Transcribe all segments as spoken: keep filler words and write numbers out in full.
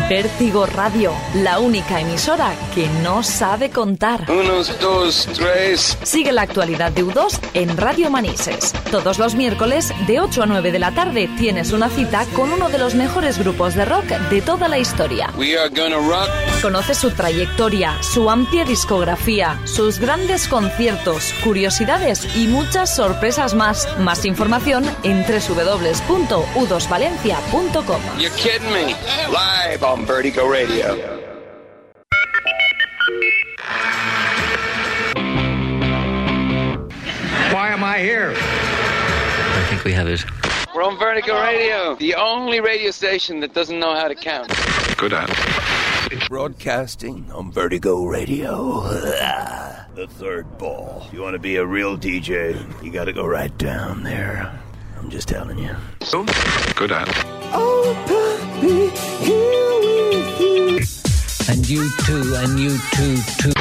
Vértigo Radio, la única emisora que no sabe contar. Unos, dos, tres. Sigue la actualidad de U dos en Radio Manises. Todos los miércoles, de ocho a nueve de la tarde, tienes una cita con uno de los mejores grupos de rock de toda la historia. We are gonna rock. Conoce su trayectoria, su amplia discografía, sus grandes conciertos, curiosidades y muchas sorpresas más. Más información en doble u doble u doble u punto u dos valencia punto com. You're kidding me. Live on Vertigo Radio. Why am I here? I think we have it. We're on Vertigo Radio, the only radio station that doesn't know how to count. Good at. Broadcasting on Vertigo Radio. The third ball. You want to be a real D J, you got to go right down there. I'm just telling you. Good at. Oh, puppy, here with you. And you too, and you too, too.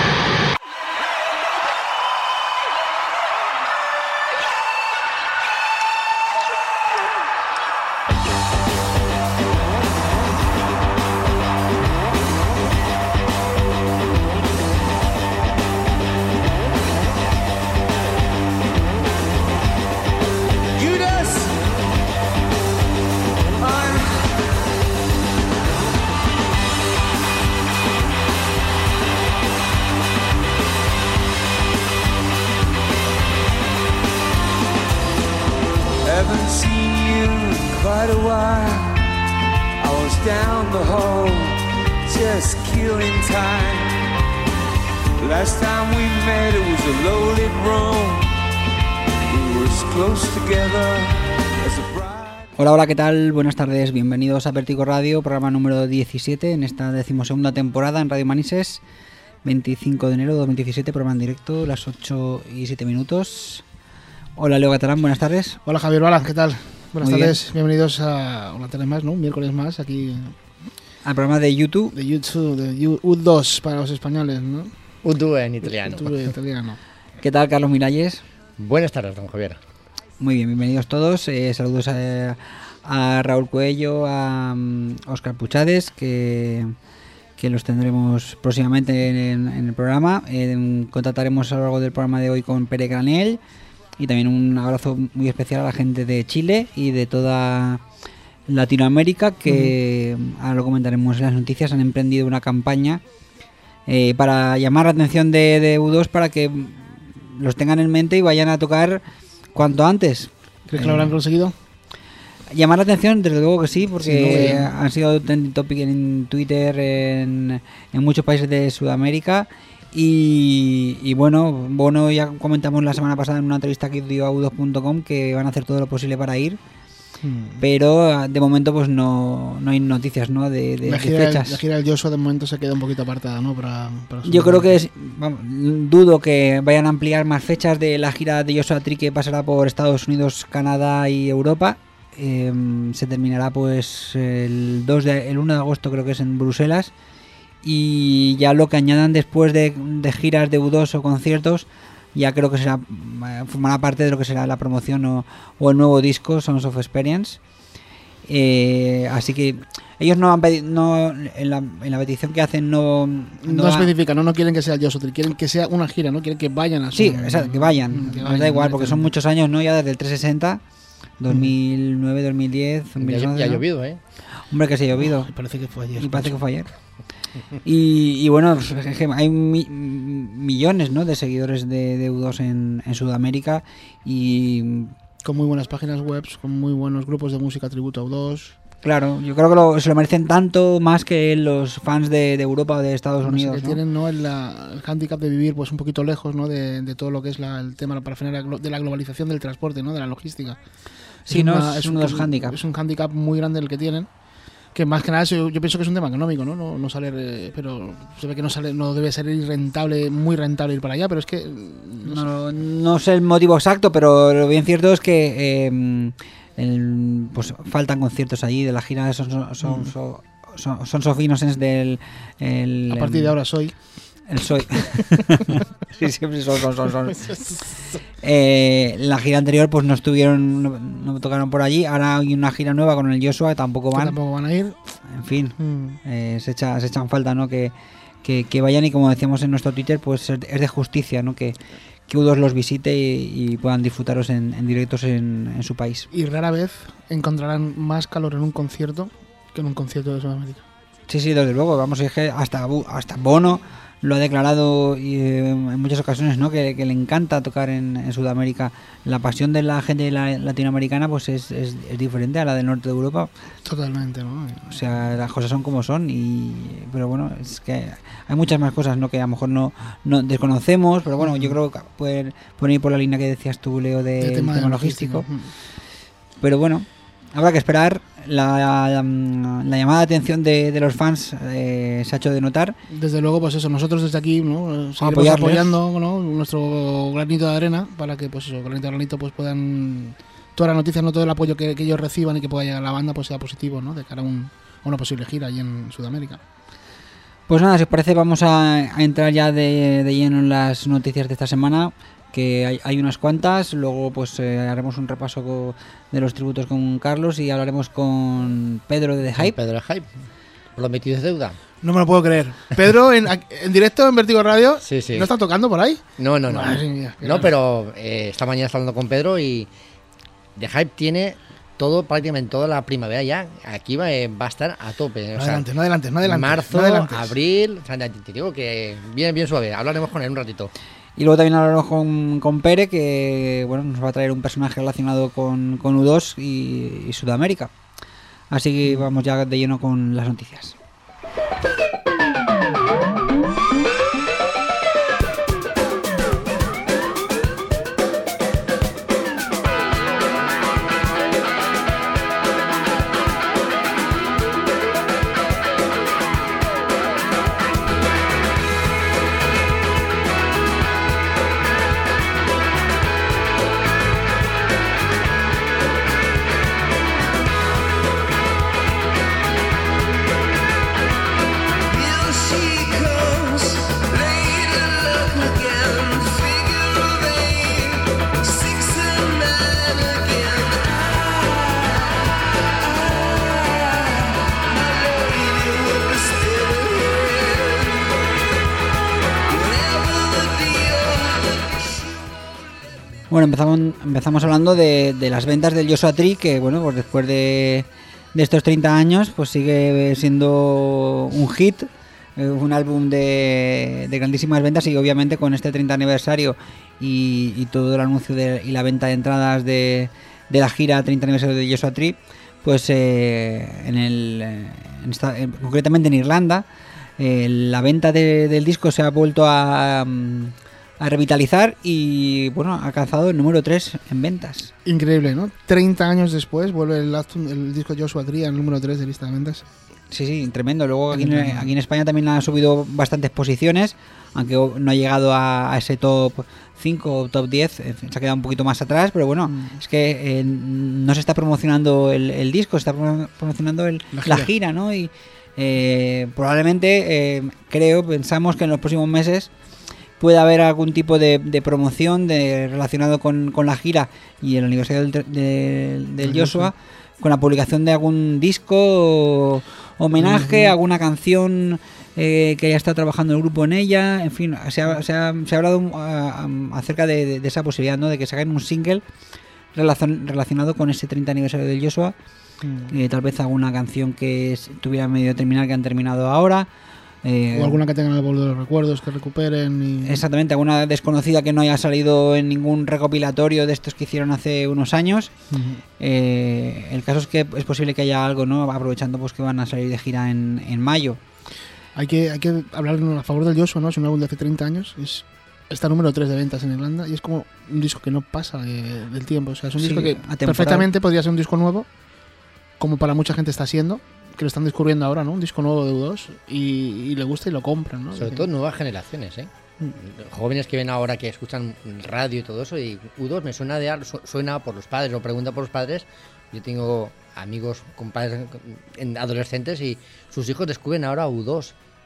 Hola, hola, ¿qué tal? Buenas tardes, bienvenidos a Vértigo Radio, programa número diecisiete en esta decimosegunda temporada en Radio Manises, veinticinco de enero de dos mil diecisiete, programa en directo, las ocho y siete minutos. Hola, Leo Catalán, buenas tardes. Hola, Javier Bala, ¿qué tal? Buenas Muy tardes, bien. Bienvenidos a una tarde más, ¿no? Un miércoles más aquí. Al programa de YouTube. De YouTube, de U dos para los españoles, ¿no? U due en italiano. U due en italiano. ¿Qué tal, Carlos Miralles? Buenas tardes, don Javier. Muy bien, bienvenidos todos. Eh, saludos a, a Raúl Cuello, a um, Óscar Puchades, que, que los tendremos próximamente en, en el programa. Eh, contactaremos a lo largo del programa de hoy con Pere Granell. Y también un abrazo muy especial a la gente de Chile y de toda Latinoamérica, que uh-huh. ahora lo comentaremos en las noticias. Han emprendido una campaña eh, para llamar la atención de, de U dos para que los tengan en mente y vayan a tocar cuanto antes. ¿Crees que lo habrán conseguido? Llamar la atención, desde luego que sí, porque sí, no, han sido trending topic en Twitter, en, en muchos países de Sudamérica. Y, y bueno, bueno, ya comentamos la semana pasada en una entrevista que dio a u dos punto com que van a hacer todo lo posible para ir. Hmm. Pero de momento pues no, no hay noticias, ¿no? de, de, la gira, de fechas. La gira del Joshua de momento se queda un poquito apartada, ¿no? Para, para Yo creo que es, vamos, dudo que vayan a ampliar más fechas de la gira de Joshua Tree, que pasará por Estados Unidos, Canadá y Europa. Eh, se terminará pues el, dos de, el uno de agosto, creo que es en Bruselas. Y ya lo que añadan después de, de giras de U dos o conciertos, ya creo que será formará parte de lo que será la promoción o, o el nuevo disco Sounds of Experience. Eh, así que ellos no han pedido, no, en, la, en la petición que hacen no no, no especifican, no, no quieren que sea el Joshua Tree, quieren que sea una gira, no quieren que vayan a su, sí, exacto, que vayan, que nos vayan da igual, porque son muchos años, ¿no? Ya desde el trescientos sesenta, dos mil nueve, dos mil diez, dos mil once, ya, ya ¿no? ha llovido, ¿eh? Hombre, que se ha llovido. Oh, parece que fue ayer. Y parece que fue ayer. Y, y bueno, hay mi, millones, ¿no? de seguidores de, de U dos en, en Sudamérica y con muy buenas páginas web, con muy buenos grupos de música tributo a U dos. Claro, yo creo que lo, se lo merecen tanto más que los fans de, de Europa o de Estados Además, Unidos, que ¿no? tienen, ¿no? el, la, el hándicap de vivir pues un poquito lejos, ¿no? de, de todo lo que es la, el tema para frenar de la globalización del transporte, ¿no? de la logística. Sí, es no, una, es, es uno un, de los hándicaps. Es un hándicap muy grande el que tienen. Que más que nada yo, yo pienso que es un tema económico, ¿no? No, no sale, eh, pero se ve que no sale, no debe ser rentable, muy rentable ir para allá, pero es que no, no, no sé el motivo exacto, pero lo bien cierto es que eh, el, pues faltan conciertos allí de la gira de Son, son, son, son, son Sofinos del el, a partir de ahora soy El soy. Sí, siempre son, son, son. son. Eh, la gira anterior pues no estuvieron, no, no tocaron por allí. Ahora hay una gira nueva con el Joshua, tampoco van. Tampoco van a ir. En fin, Mm. eh, se, echa, se echan falta, ¿no? Que, que, que vayan y como decíamos en nuestro Twitter, pues es de justicia, ¿no? Que, que U dos los visite y, y puedan disfrutaros en, en directos en, en su país. Y rara vez encontrarán más calor en un concierto que en un concierto de Sudamérica. Sí, sí, desde luego. Vamos, es que hasta, hasta Bono lo ha declarado y, eh, en muchas ocasiones, ¿no? Que, que le encanta tocar en, en Sudamérica. La pasión de la gente la- latinoamericana pues es, es, es diferente a la del norte de Europa. Totalmente, ¿no? O sea, las cosas son como son. Y pero bueno, es que hay muchas más cosas, ¿no? Que a lo mejor no, no desconocemos, pero bueno, yo creo que pueden, pueden ir por la línea que decías tú, Leo, de, El del tema tema, de logístico. logística. Pero bueno, habrá que esperar. La, la, la llamada de atención de, de los fans eh, se ha hecho de notar. Desde luego, pues eso, nosotros desde aquí, ¿no? Seguiremos Apoyarles. apoyando, ¿no? Nuestro granito de arena para que, pues eso, granito a granito, pues puedan todas las noticias, no todo el apoyo que, que ellos reciban y que pueda llegar a la banda, pues sea positivo, ¿no? De cara a, un, a una posible gira allí en Sudamérica. Pues nada, si os parece, vamos a, a entrar ya de, de lleno en las noticias de esta semana, que hay, hay unas cuantas. Luego pues eh, haremos un repaso co- de los tributos con Carlos y hablaremos con Pedro de The Hype. Pedro de Hype. Prometido es deuda. No me lo puedo creer. Pedro, en, en directo en Vértigo Radio, Sí, sí. ¿no está tocando por ahí? No, no, no. Madre mía, qué No, grande. pero eh, esta mañana estaba hablando con Pedro y The Hype tiene todo, prácticamente toda la primavera ya. Aquí va, eh, va a estar a tope. No O sea, adelantes, no adelantes, no adelantes. marzo, no adelantes. abril. O sea, te digo que bien, bien suave. Hablaremos con él un ratito. Y luego también hablaremos con, con Pere, que bueno, nos va a traer un personaje relacionado con, con U dos y, y Sudamérica. Así que vamos ya de lleno con las noticias. Bueno, empezamos, empezamos hablando de, de las ventas del Joshua Tree, que bueno, pues después de, de estos treinta años, pues sigue siendo un hit, eh, un álbum de, de grandísimas ventas, y obviamente con este treinta aniversario y, y todo el anuncio de, y la venta de entradas de, de la gira treinta aniversario de Joshua Tree, pues eh, en el, en esta, en, concretamente en Irlanda, eh, la venta de, del disco se ha vuelto a... a revitalizar y bueno, ha alcanzado el número tres en ventas. Increíble, ¿no? treinta años después vuelve el, el disco Joshua Tree al número tres de lista de ventas. Sí, sí, tremendo. Luego aquí en, aquí en España también ha subido bastantes posiciones, aunque no ha llegado a, a ese top cinco o top diez, se ha quedado un poquito más atrás, pero bueno, mm. es que eh, no se está promocionando el, el disco, se está promocionando el, la, gira. la gira, ¿no? Y eh, probablemente, eh, creo, pensamos que en los próximos meses puede haber algún tipo de, de promoción de, relacionado con, con la gira y el aniversario del, de, del Joshua, con la publicación de algún disco, homenaje, uh-huh. alguna canción eh, que haya estado trabajando el grupo en ella. En fin, se ha, se ha, se ha hablado uh, um, acerca de, de, de esa posibilidad, ¿no? De que se hagan un single relacion, relacionado con ese treinta aniversario del Joshua. Uh-huh. eh, tal vez alguna canción que tuviera medio terminar, que han terminado ahora. Eh, o alguna que tengan el bol de los recuerdos que recuperen y... Exactamente, alguna desconocida que no haya salido en ningún recopilatorio de estos que hicieron hace unos años. Uh-huh. eh, el caso es que es posible que haya algo, ¿no? Aprovechando pues que van a salir de gira en, en mayo. Hay que, hay que hablar a favor del Joshua, ¿no? Es un álbum de hace treinta años, es está número tres de ventas en Irlanda y es como un disco que no pasa de, del tiempo. O sea, es un sí, disco que perfectamente podría ser un disco nuevo, como para mucha gente está siendo, que lo están descubriendo ahora, ¿no? Un disco nuevo de U dos y, y le gusta y lo compran, ¿no? Sobre todo nuevas generaciones, ¿eh? Mm. Jóvenes que ven ahora que escuchan radio y todo eso y U dos me suena de suena por los padres o pregunta por los padres. Yo tengo amigos con padres adolescentes y sus hijos descubren ahora U dos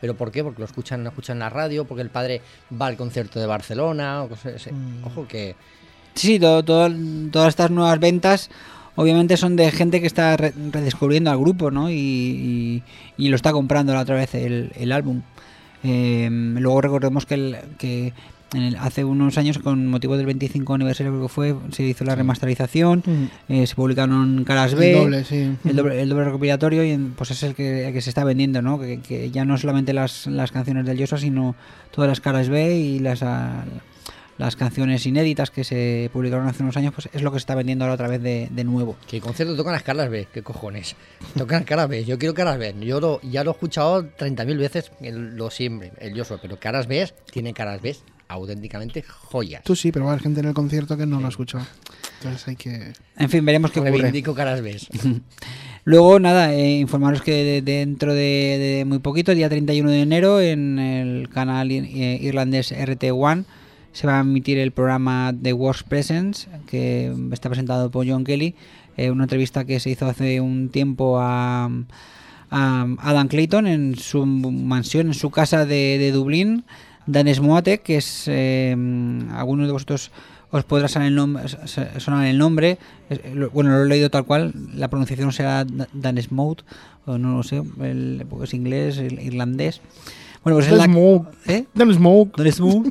¿Pero por qué? Porque lo escuchan, lo escuchan en la radio, porque el padre va al concierto de Barcelona, o cosas así. Mm. Ojo que... Sí, todo, todo, todas estas nuevas ventas obviamente son de gente que está re- redescubriendo al grupo, ¿no? Y, y, y lo está comprando otra vez el, el álbum. Eh, luego recordemos que, el, que en el, hace unos años, con motivo del veinticinco aniversario creo que fue, se hizo la remasterización, mm. eh, se publicaron caras B, el doble, sí. el doble, el doble recopilatorio, y pues es el que, el que se está vendiendo, ¿no? Que, que ya no solamente las, las canciones del Joshua, sino todas las caras B y las... A, las canciones inéditas que se publicaron hace unos años, pues es lo que se está vendiendo ahora otra vez de, de nuevo. ¿Qué concierto tocan las caras B? ¿Qué cojones? Tocan las caras B, yo quiero caras B. Yo lo, ya lo he escuchado treinta mil veces, el, lo siempre, el Joshua, pero caras B tiene caras B auténticamente joyas. Tú sí, pero va a haber gente en el concierto que no sí. lo ha escuchado. Entonces hay que... En fin, veremos qué ocurre. Reivindico caras B. Luego, nada, eh, informaros que de, dentro de, de muy poquito, el día treinta y uno de enero, en el canal eh, irlandés R T uno, se va a emitir el programa The Worst Presents, que está presentado por John Kelly, eh, una entrevista que se hizo hace un tiempo a, a Adam Clayton en su mansión, en su casa de, de Dublín. Dan Smoate, que es, eh, algunos de vosotros os podrá sonar el nombre, sonar el nombre, bueno, lo he leído tal cual, la pronunciación será Dan Smoate, o no lo sé, el, porque es inglés, el irlandés. Bueno, pues Dan la... Smoke. ¿Eh? Dan Smoke. Dan Smoke.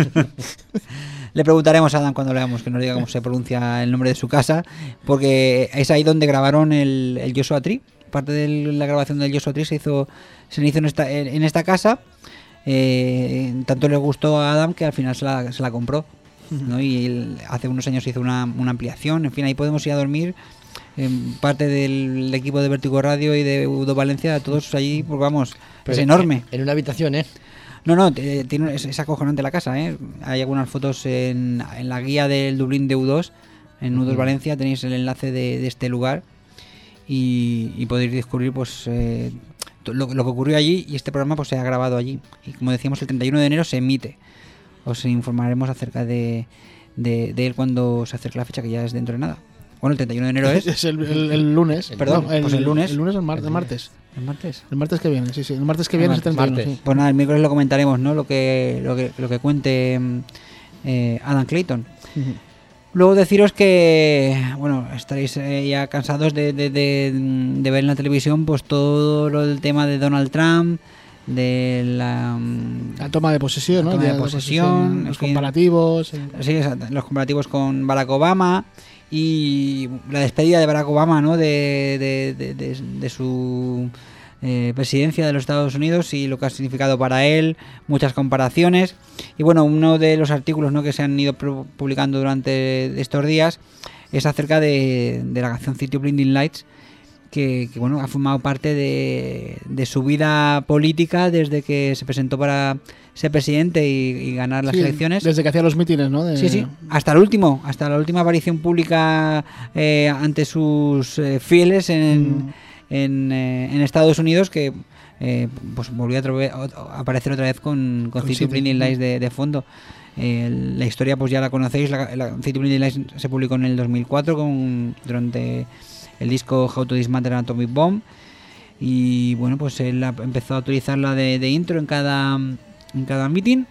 Le preguntaremos a Dan cuando le hagamos que nos diga cómo se pronuncia el nombre de su casa, porque es ahí donde grabaron el, el Joshua Tree. Parte de la grabación del Joshua Tree se hizo, se hizo en esta, en esta casa. Eh, tanto le gustó a Adam que al final se la, se la compró, ¿no? Y él, hace unos años hizo una, una ampliación. En fin, ahí podemos ir a dormir. En parte del equipo de Vértigo Radio y de Udo Valencia, todos allí, pues vamos, pero es enorme. En una habitación, ¿eh? No, no, tiene, es, es acojonante la casa, ¿eh? Hay algunas fotos en, en la guía del Dublín de U dos, en U dos uh-huh. Valencia, tenéis el enlace de, de este lugar y, y podéis descubrir pues eh, lo, lo que ocurrió allí, y este programa pues se ha grabado allí. Y como decíamos, el treinta y uno de enero se emite. Os informaremos acerca de, de, de él cuando se acerque la fecha, que ya es dentro de nada. Bueno, el treinta y uno de enero es... es el, el, el lunes. Perdón, no, el, pues el lunes. El lunes o el, mar, el martes. ¿El martes? El martes que viene, sí, sí. El martes que viene el es el treinta y uno, sí. Pues nada, el miércoles lo comentaremos, ¿no? Lo que, lo que, lo que cuente eh, Adam Clayton. Uh-huh. Luego deciros que, bueno, estaréis eh, ya cansados de, de, de, de ver en la televisión pues todo lo del tema de Donald Trump, de la, la toma de posesión, la ¿no? Toma de, de posesión, posesión, los comparativos. Sí, sí, los comparativos con Barack Obama y la despedida de Barack Obama, ¿no? De, de, de, de, de su eh, presidencia de los Estados Unidos y lo que ha significado para él, muchas comparaciones. Y bueno, uno de los artículos, ¿no?, que se han ido publicando durante estos días es acerca de, de la canción City of Blinding Lights, que, que bueno, ha formado parte de, de su vida política desde que se presentó para ser presidente y, y ganar las sí, elecciones. Desde que hacía los mítines, ¿no? De... Sí, sí, hasta el último, hasta la última aparición pública eh, ante sus eh, fieles en, mm. en, eh, en Estados Unidos, que eh, pues volvió a, trove- a aparecer otra vez con, con, con City of Blinding Lights de, de fondo. Eh, la historia pues ya la conocéis, la, la City of Blinding Lights se publicó en el dos mil cuatro con, durante el disco How to Dismantle an Atomic Bomb, y bueno, pues él empezó a utilizarla de, de intro en cada en cada meeting,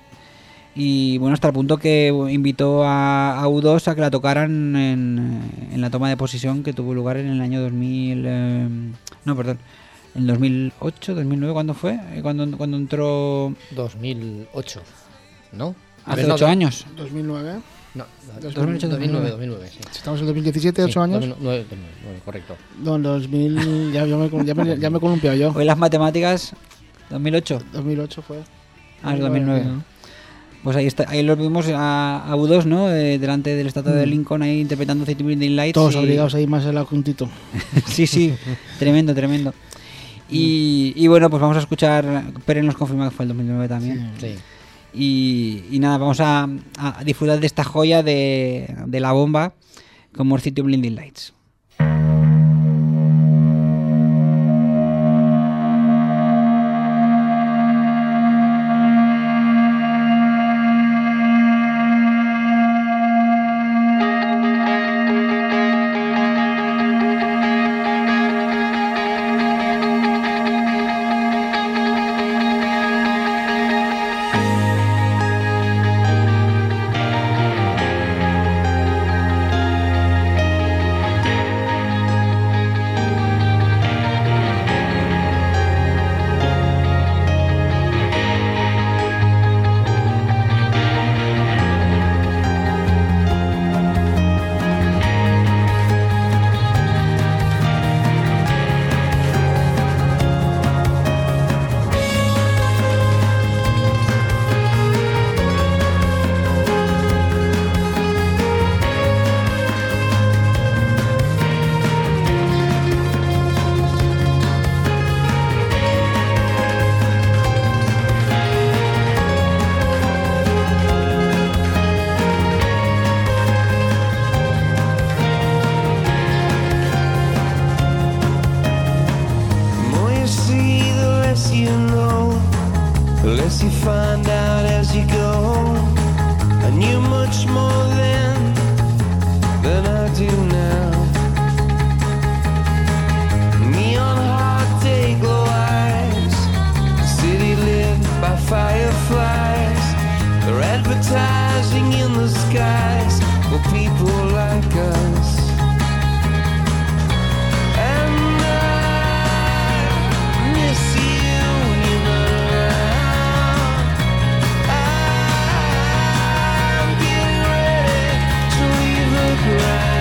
y bueno, hasta el punto que invitó a, a U dos a que la tocaran en, en la toma de posesión que tuvo lugar en el año dos mil, eh, no, perdón, en dos mil ocho, dos mil nueve, ¿cuándo fue? Cuando, cuando entró... dos mil ocho, ¿no? Hace ocho años. dos mil nueve. No, dos mil ocho, dos mil nueve, dos mil nueve, sí. Estamos en dos mil diecisiete, ocho sí, años. dos mil nueve, dos mil nueve, correcto. No, en dos mil, ya, ya, me, ya, me, ya me he columpiado yo. Hoy las matemáticas, dos mil ocho. dos mil ocho fue. Ah, es dos mil nueve. ¿No? Pues ahí está, ahí los vimos a, a U dos, ¿no? Eh, delante del estatua mm. de Lincoln, ahí interpretando City Blinding Lights. Todos y... obligados ahí más el juntito. Sí, sí, tremendo, tremendo. Y, y bueno, pues vamos a escuchar, Pérez nos confirma que fue el dos mil nueve también. Sí. sí. Y, y nada, vamos a, a disfrutar de esta joya de, de la bomba como City Blinding Lights. find out as you go. I knew much more then than I do now. Neon heart day glow eyes, city lit by fireflies. They're advertising in the skies for people like us. And I miss you when you're not around. I'm getting ready to leave the ground.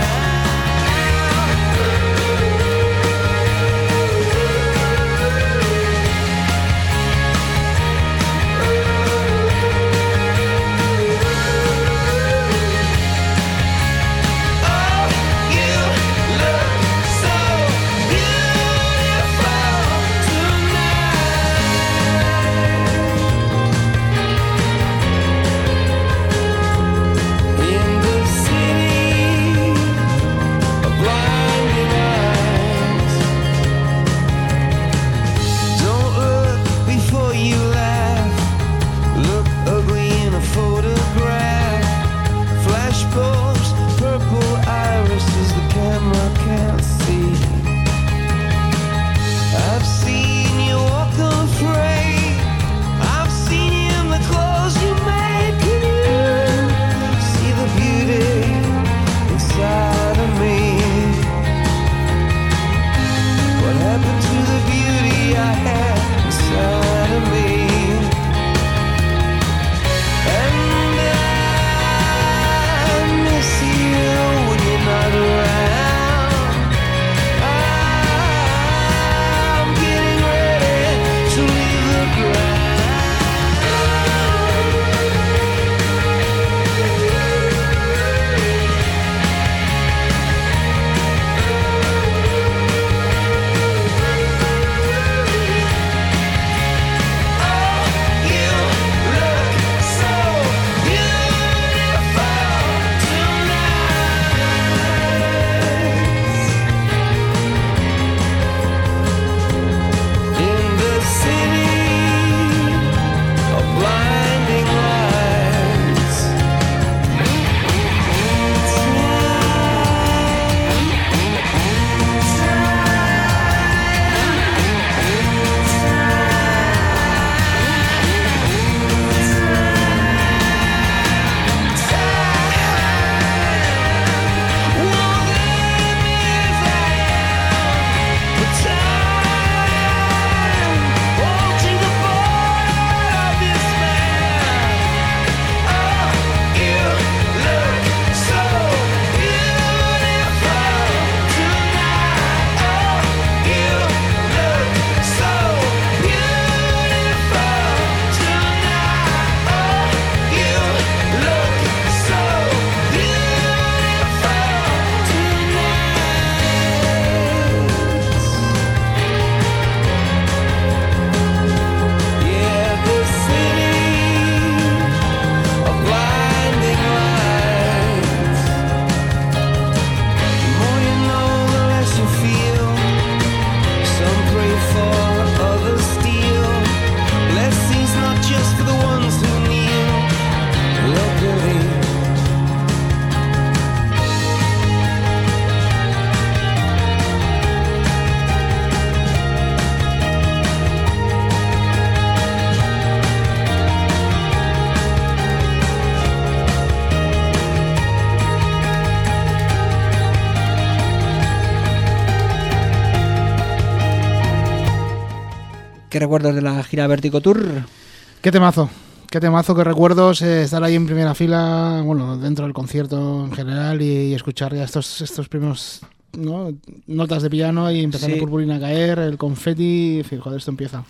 ¿Qué recuerdos de la gira Vértigo Tour? Qué temazo, qué temazo, qué recuerdos, eh, estar ahí en primera fila, bueno, dentro del concierto en general y, y escuchar ya estos, estos primeros, ¿no?, notas de piano y empezar sí. la purpurina a caer, el confeti, y, joder, esto empieza.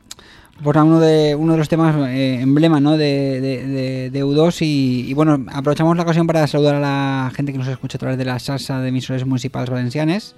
Pues uno de uno de los temas eh, emblema, ¿no?, de, de, de, de U dos y, y bueno, aprovechamos la ocasión para saludar a la gente que nos escucha a través de la salsa de emisores municipales valencianes.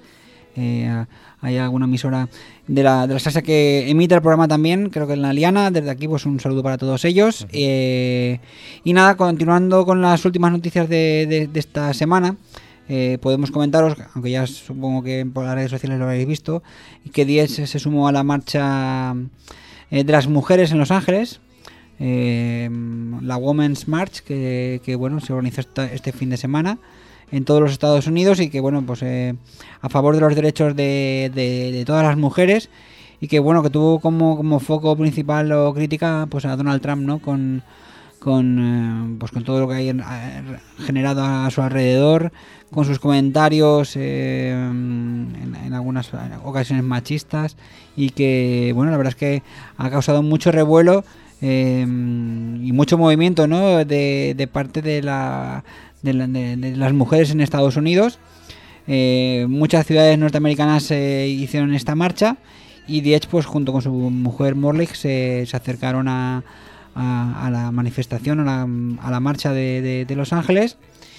Eh, hay alguna emisora de la, de la salsa que emite el programa también, creo que en la Liana. Desde aquí pues un saludo para todos ellos. Uh-huh. eh, y nada, continuando con las últimas noticias de, de, de esta semana, eh, podemos comentaros, aunque ya supongo que por las redes sociales lo habéis visto, que Diez se sumó a la marcha eh, de las mujeres en Los Ángeles. eh, la Women's March, que, que bueno, se organizó esta, este fin de semana en todos los Estados Unidos y que bueno, pues eh, a favor de los derechos de, de, de todas las mujeres, y que bueno, que tuvo como, como foco principal o crítica pues a Donald Trump, ¿no? Con con eh, pues con todo lo que hay en, eh, generado a su alrededor, con sus comentarios eh, en, en algunas ocasiones machistas, y que bueno, la verdad es que ha causado mucho revuelo eh, y mucho movimiento, ¿no? de, de parte de, la, de, la, de, de las mujeres en Estados Unidos. Eh, muchas ciudades norteamericanas eh, hicieron esta marcha, y Diech, pues junto con su mujer Morley, se, se acercaron a A, a la manifestación, a la, a la marcha de, de, de Los Ángeles,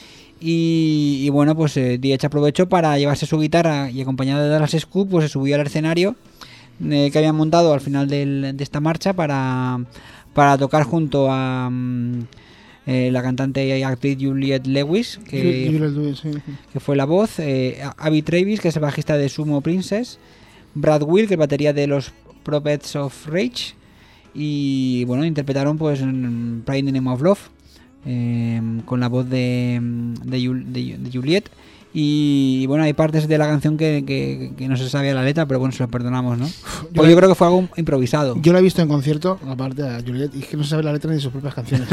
y, y bueno, pues eh, Diech aprovechó para llevarse su guitarra, y acompañado de Dallas Scoop, pues se subió al escenario eh, que habían montado al final del, de esta marcha para, para tocar junto a um, eh, la cantante y actriz Juliette Lewis, que, Juliette Lewis, sí. que fue la voz, eh, Abby Travis, que es el bajista de Sumo Princess, Brad Will, que es batería de los Prophets of Rage, y bueno, interpretaron pues Pride in the Name of Love eh, con la voz de, de, de, de Juliette, y bueno, hay partes de la canción que, que, que no se sabía la letra, pero bueno, se lo perdonamos, ¿no? Yo, pues yo creo que fue algo improvisado. Yo la he visto en concierto, aparte a Juliette, y es que no se sabe la letra ni de sus propias canciones.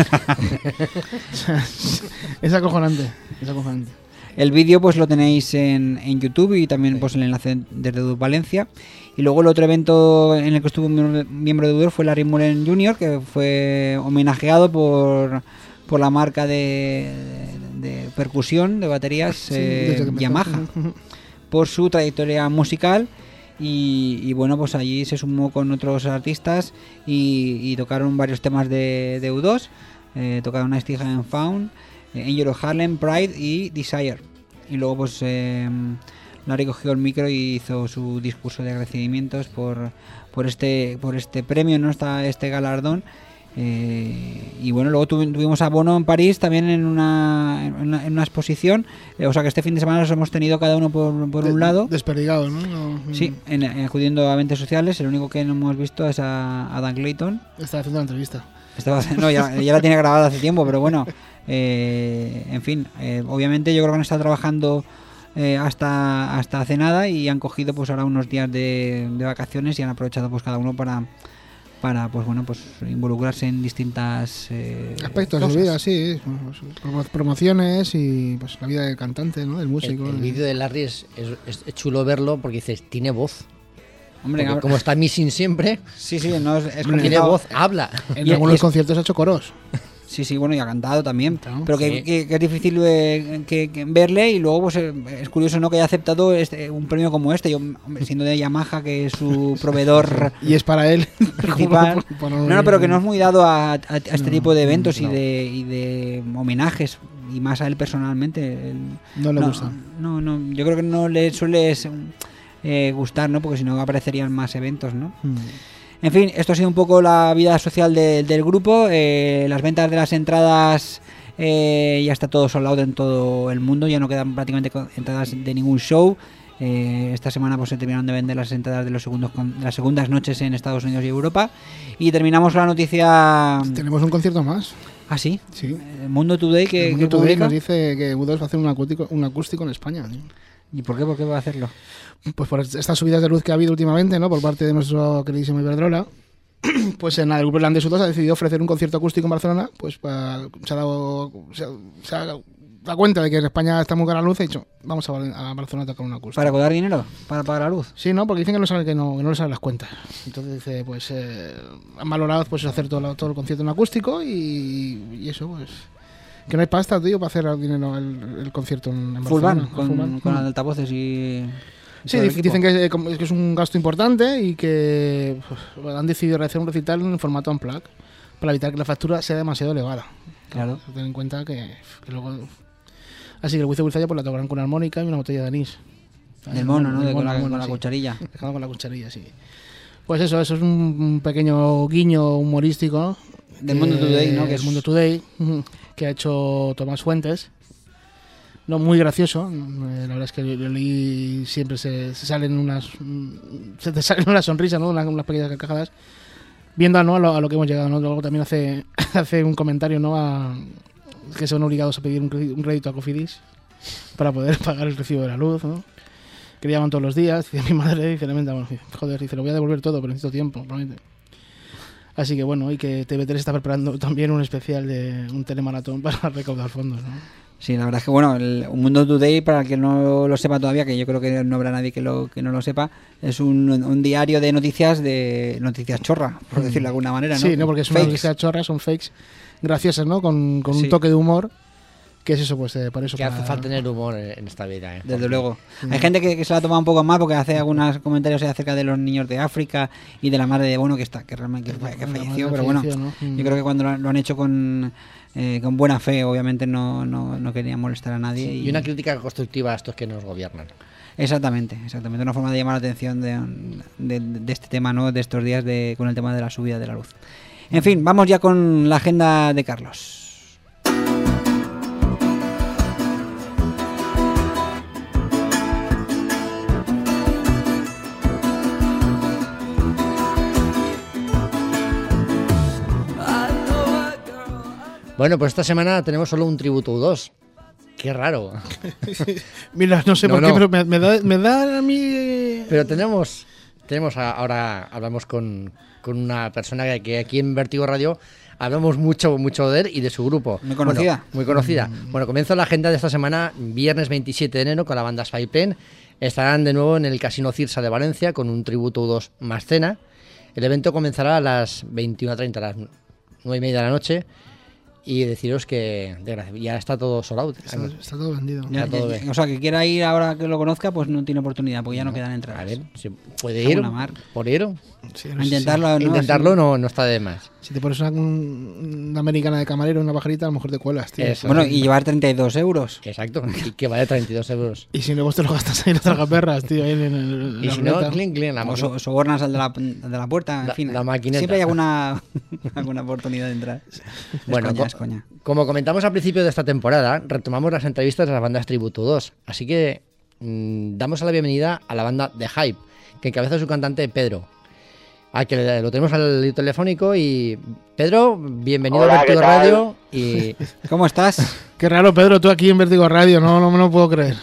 O sea, es acojonante, es acojonante. El vídeo pues lo tenéis en, en YouTube, y también pues el enlace desde Udor Valencia. Y luego el otro evento en el que estuvo un miembro de Udor fue Larry Mullen junior, que fue homenajeado por, por la marca de, de, de percusión de baterías sí, eh, Yamaha, por su trayectoria musical. Y, y bueno, pues allí se sumó con otros artistas y, y tocaron varios temas de, de U dos. Eh, tocaron Ice Tea and Found, Angel of Harlem, Pride y Desire. Y luego pues eh, Larry cogió el micro y hizo su discurso de agradecimientos por, por este por este premio, ¿no? Esta, este galardón. Eh, y bueno, luego tuvimos a Bono en París también en una, en una, en una exposición. Eh, o sea que este fin de semana los hemos tenido cada uno por, por de, un lado. Desperdigados, ¿no? no sí, en, en, acudiendo a eventos sociales. El único que no hemos visto es a, a Dan Clayton. Está haciendo la entrevista. Estaba, no, ya, ya la tiene grabada hace tiempo, pero bueno, eh, en fin, eh, obviamente yo creo que han estado trabajando eh, hasta hasta hace nada, y han cogido pues ahora unos días de, de vacaciones, y han aprovechado pues cada uno para para pues bueno pues involucrarse en distintas eh, aspectos de su vida, sí, promociones y pues la vida del cantante, ¿no? Del músico. El, el vídeo de Larry es, es, es chulo verlo, porque dices, tiene voz. Hombre, porque como está missing siempre, sí, sí, no es, es tiene voz, habla. En y algunos es, conciertos ha hecho coros. Sí, sí, bueno, y ha cantado también. ¿No? Pero que, sí. que, que es difícil eh, que, que verle, y luego pues es curioso, ¿no? Que haya aceptado este, un premio como este. Yo, hombre, siendo de Yamaha, que es su proveedor y es para él principal. No, no, pero que no es muy dado a, a, a este no, tipo de eventos no. y de y de homenajes, y más a él personalmente. Él, no le no, gusta. No, no, yo creo que no le suele eh, gustar, ¿no? Porque si no aparecerían más eventos, ¿no? Hmm. En fin, esto ha sido un poco la vida social de, del grupo. Eh, las ventas de las entradas eh, ya está todo sold out en todo el mundo. Ya no quedan prácticamente entradas de ningún show. Eh, esta semana pues se terminaron de vender las entradas de, los segundos, de las segundas noches en Estados Unidos y Europa. Y terminamos la noticia... Tenemos un concierto más. ¿Ah, sí? Sí. El Mundo Today, que, el Mundo que Today publica? nos dice que U dos va a hacer un acústico, un acústico en España, ¿sí? ¿Y por qué? ¿Por qué va a hacerlo? Pues por estas subidas de luz que ha habido últimamente, ¿no? Por parte de nuestro queridísimo Iberdrola. Pues en el grupo irlandés U dos ha decidido ofrecer un concierto acústico en Barcelona. Pues para, se ha dado se ha, se ha dado cuenta de que en España está muy cara la luz, y ha dicho, vamos a, a Barcelona a tocar un acústico. ¿Para cobrar dinero? ¿Para pagar la luz? Sí, no, porque dicen que no saben que no, que no les salen las cuentas. Entonces dice, pues eh, han valorado pues hacer todo, todo el concierto en acústico, y, y eso pues... Que no hay pasta, tío, para hacer dinero el, el concierto en, en Full Barcelona. band, con, full band. con altavoces y... Sí, dicen que, que es un gasto importante, y que pues, han decidido realizar un recital en formato unplugged para evitar que la factura sea demasiado elevada. Claro. Ten en cuenta que, que luego... Así que el Wice Wilzaya pues la tocarán con armónica y una botella de anís. Del mono, ¿no? De, mono, con la, mono, con la sí. cucharilla. Dejado con la cucharilla, sí. Pues eso, eso es un pequeño guiño humorístico. Del Mundo Today, ¿no? Que es Mundo Today, que ha hecho Tomás Fuentes. No, muy gracioso. La verdad es que lo leí, siempre se, se salen unas se te salen una sonrisa, ¿no? Unas, unas pequeñas carcajadas. viendo ¿no? a, lo, a lo que hemos llegado, ¿no? Luego también hace, hace un comentario, ¿no? A, que son obligados a pedir un crédito, un crédito a Cofidis para poder pagar el recibo de la luz, ¿no? Que le llaman todos los días. Dice mi madre, dice, lamenta, bueno, joder, dice, lo voy a devolver todo, pero necesito tiempo, promete. Así que bueno, y que T V tres está preparando también un especial de un telemaratón para recaudar fondos, ¿no? Sí, la verdad es que bueno, el Mundo Today, para el que no lo sepa todavía, que yo creo que no habrá nadie que lo que no lo sepa, es un, un diario de noticias de noticias chorra, por decirlo de alguna manera, ¿no? Sí, no, porque es una noticia chorra, son fakes graciosas, ¿no? Con, con un sí. toque de humor. ¿Qué es eso? Pues eh, para eso. Que para... hace falta tener humor en esta vida, ¿eh? Desde luego. Mm. Hay gente que, que se la toma un poco más porque hace algunos comentarios acerca de los niños de África y de la madre de Bono que está que realmente que, que falleció, pero bueno, ¿no? mm. yo creo que cuando lo, lo han hecho con eh, con buena fe, obviamente no, no, no querían molestar a nadie. Sí, y... y una crítica constructiva a estos que nos gobiernan. Exactamente, exactamente. Una forma de llamar la atención de, de, de este tema, ¿no? De estos días de, con el tema de la subida de la luz. En fin, vamos ya con la agenda de Carlos. Bueno, pues esta semana tenemos solo un Tributo U dos. Qué raro. Mira, no sé no, por no. qué, pero me, me, da, me da a mí... Pero tenemos, tenemos a, ahora hablamos con, con una persona que, que aquí en Vértigo Radio hablamos mucho, mucho de él y de su grupo. Muy conocida. Bueno, muy conocida. Mm. Bueno, comienzo la agenda de esta semana, viernes veintisiete de enero, con la banda Spypen. Estarán de nuevo en el Casino Cirsa de Valencia con un Tributo U dos más cena. El evento comenzará a las veintiuna treinta, a las nueve y media de la noche. Y deciros que ya está todo sold out. Está, está todo vendido. Ya, está todo ya, o sea, que quiera ir ahora que lo conozca, pues no tiene oportunidad, porque ya no, no quedan entradas. A ver, si puede ir por ir. Sí, no intentarlo, sí. ¿no? Intentarlo no, no está de más. Si te pones una, una americana de camarero, una pajarita, a lo mejor te cuelas, tío. Eso, bueno, y llevar treinta y dos euros. Exacto, y que vale treinta y dos euros. Y si luego te lo gastas ahí en las tragaperras, tío, ahí en, en, en y la si ruleta. no, clink, clink, la o so, sobornas al de la, de la puerta, en la, fin. La maquineta. Siempre hay alguna, alguna oportunidad de entrar. Es bueno, coña, es coña. Como comentamos al principio de esta temporada, retomamos las entrevistas de las bandas Tributo dos. Así que mmm, damos la bienvenida a la banda The Hype, que encabeza su cantante Pedro. A que lo tenemos al telefónico y... Pedro, bienvenido Hola, a Vértigo Radio. Y... ¿Cómo estás? Qué raro, Pedro, tú aquí en Vértigo Radio, no, no me lo puedo creer.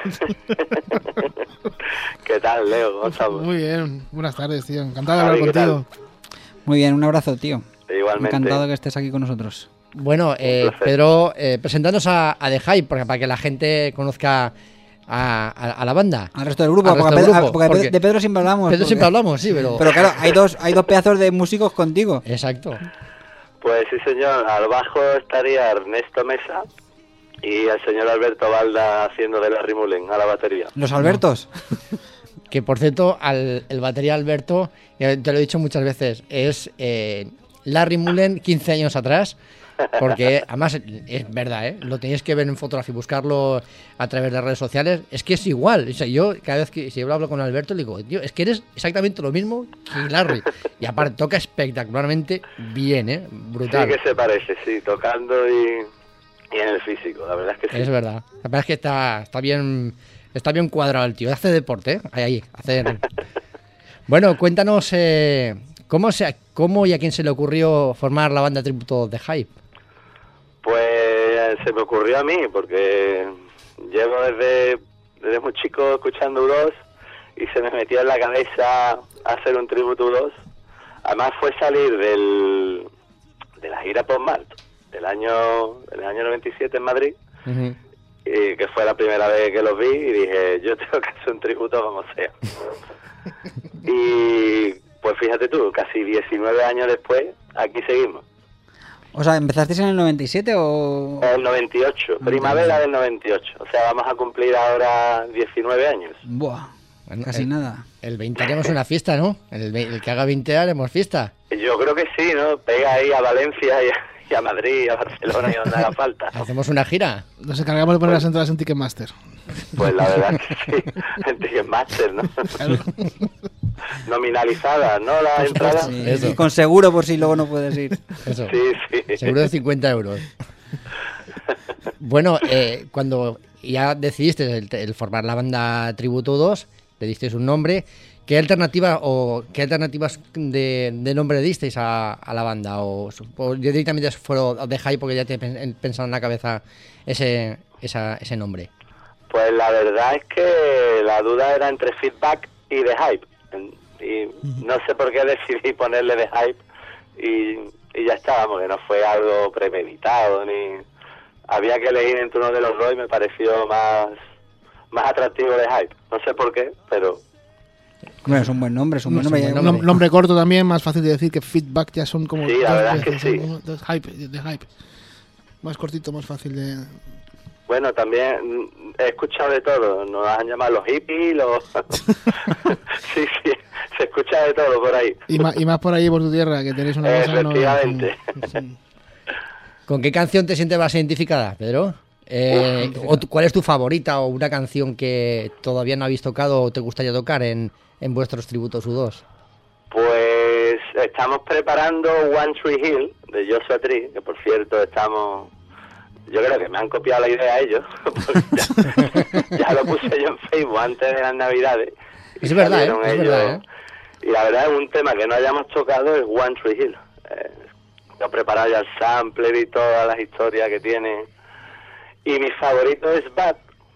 ¿Qué tal, Leo? ¿Cómo estamos? Muy bien, buenas tardes, tío. Encantado de hablar contigo. Muy bien, un abrazo, tío. Igualmente. Encantado que estés aquí con nosotros. Bueno, eh, Pedro, eh, presentándonos a, a The Hype, porque, para que la gente conozca a, a, a la banda. Al resto del grupo, porque, del Pedro, grupo porque, porque de Pedro siempre hablamos. Pedro porque... siempre hablamos, sí, pero... Pero claro, hay dos, hay dos pedazos de músicos contigo. Exacto. Pues sí, señor. Al bajo estaría Ernesto Mesa y el señor Alberto Balda haciendo de Larry Mullen a la batería. ¿Los Albertos? No. Que, por cierto, al, el batería Alberto, te lo he dicho muchas veces, es eh, Larry Mullen quince años atrás. Porque además es verdad, ¿eh? Lo tenéis que ver en fotografía y buscarlo a través de redes sociales. Es que es igual. O sea, yo cada vez que si yo hablo con Alberto le digo, tío, es que eres exactamente lo mismo que Larry. Y aparte toca espectacularmente bien, ¿eh? Brutal. Sí que se parece, sí, tocando y, y en el físico. La verdad es que sí. Es verdad. La verdad es que está, está bien, está bien cuadrado el tío. Hace deporte, ¿eh? Ahí, ahí. Hace... Bueno, cuéntanos eh, cómo se, cómo y a quién se le ocurrió formar la banda tributo The Hype. Pues se me ocurrió a mí, porque llevo desde, desde muy chico escuchando U dos y se me metió en la cabeza hacer un tributo U dos. Además fue salir del, de la gira Post-Mart del año, del año noventa y siete en Madrid, uh-huh. y que fue la primera vez que los vi y dije, yo tengo que hacer un tributo como sea. Y pues fíjate tú, casi diecinueve años después, aquí seguimos. O sea, ¿empezaste en el noventa y siete o...? El noventa y ocho, primavera del noventa y ocho. O sea, vamos a cumplir ahora diecinueve años. Buah, bueno, casi el, nada. El veinte haremos una fiesta, ¿no? El, el que haga veinte haremos fiesta. Yo creo que sí, ¿no? Pega ahí a Valencia y a, y a Madrid, a Barcelona y donde haga falta. ¿Hacemos una gira? Nos encargamos de poner pues, las entradas en Ticketmaster. Pues la verdad que sí, en Ticketmaster, ¿no? Claro. Nominalizadas, ¿no? La entrada. Sí, eso. Y con seguro por si luego no puedes ir. Eso. Sí, sí. Seguro de cincuenta euros. Bueno, eh, cuando ya decidiste el, el formar la banda Tributo dos, le disteis un nombre. ¿Qué alternativa o qué alternativas de, de nombre disteis a, a la banda? ¿O, o directamente fueron de Hype porque ya te pensaron en la cabeza ese, esa, ese nombre? Pues la verdad es que la duda era entre Feedback y The Hype. Y no sé por qué decidí ponerle The Hype y, y ya está, porque no fue algo premeditado ni... Había que elegir entre uno de los dos y me pareció más, más atractivo The Hype. No sé por qué, pero... Bueno, es un buen nombre, es un buen No, nombre. es un Ya- buen nombre. Nombre corto también, más fácil de decir que Feedback ya son como Sí, la dos verdad es que veces, sí. ¿no? Dos hype, de hype. Más cortito, más fácil de... Bueno, también mm, he escuchado de todo. Nos han llamado los hippies, los... sí, sí, se escucha de todo por ahí. Y más, y más por ahí, por tu tierra, que tenéis una cosa que no- Efectivamente. Sí. ¿Con qué canción te sientes más identificada, Pedro? Eh, o tu- ¿Cuál es tu favorita o una canción que todavía no habéis tocado o te gustaría tocar en, en vuestros tributos U dos? Pues estamos preparando One Tree Hill de Joshua Tree, que por cierto estamos... Yo creo que me han copiado la idea ellos, porque ya, ya lo puse yo en Facebook antes de las Navidades. y Es verdad, ¿eh? salieron Es ellos. verdad, ¿eh? Y la verdad es un tema que no hayamos tocado es One Tree Hill. Eh, yo he preparado ya el sampler y todas las historias que tiene. Y mi favorito es Bad.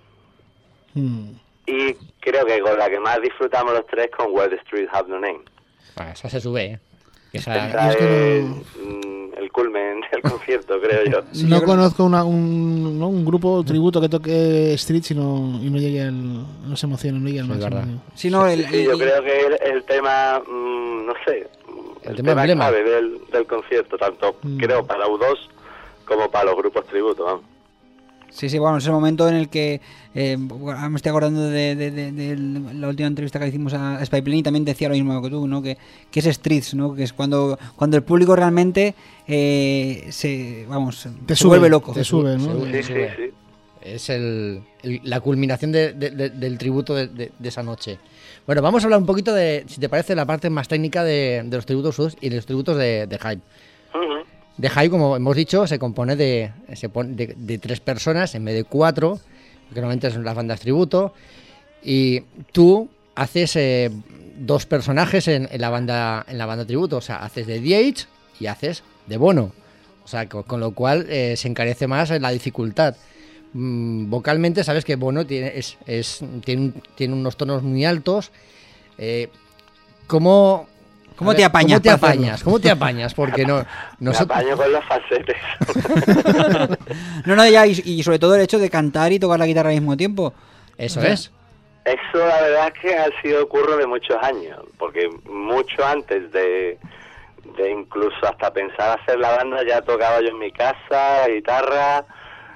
Mm. Y creo que con la que más disfrutamos los tres con Where the Streets Have No Name. Bueno, esa se sube, ¿eh? Esa- Esa es que es no- mm, el culmen del concierto, creo yo. No conozco una, un, ¿no? un grupo tributo que toque Street y no, y no llegue al... No se emocione, no llegue al Sí, es máximo. verdad. Sí, no, el, Sí, yo el- creo que es el tema, mm, no sé, El el, tema tema, emblema. clave del, del concierto, tanto Mm. creo para U dos como para los grupos tributo, vamos. Sí, sí, bueno, es el momento en el que eh, me estoy acordando de, de- de- de la última entrevista que hicimos a Spike y también decía lo mismo que tú, ¿no? Que, que es Streets, ¿no? Que es cuando, cuando el público realmente eh, se, vamos, Te se sube, vuelve loco. te sube, ¿no? sube, Sí, sí, sube. sí. Es el, el- la culminación de- de- de- del tributo de, de- de esa noche. Bueno, vamos a hablar un poquito de, si te parece, la parte más técnica de, de los tributos U dos y de los tributos de, de Hype. Ujú. De Hype, como hemos dicho, se compone de, se pone de, de tres personas en vez de cuatro, que normalmente son las bandas tributo, y tú haces eh, dos personajes en, en la banda en la banda tributo, o sea, haces de D H y haces de Bono, o sea, con, con lo cual eh, se encarece más la dificultad. Mm, vocalmente sabes que Bono tiene, es, es, tiene, un- tiene unos tonos muy altos. Eh, ¿Cómo, ¿Cómo a te apañas ¿Cómo te para hacerlo? apañas? ¿Cómo te apañas? Porque no, Me nosotros, apaño con los facetes. No, no, ya, y, y sobre todo el hecho de cantar y tocar la guitarra al mismo tiempo. eso O sea, es. Eso la verdad es que ha sido curro de muchos años, porque mucho antes de, de incluso hasta pensar hacer la banda ya tocaba yo en mi casa, guitarra,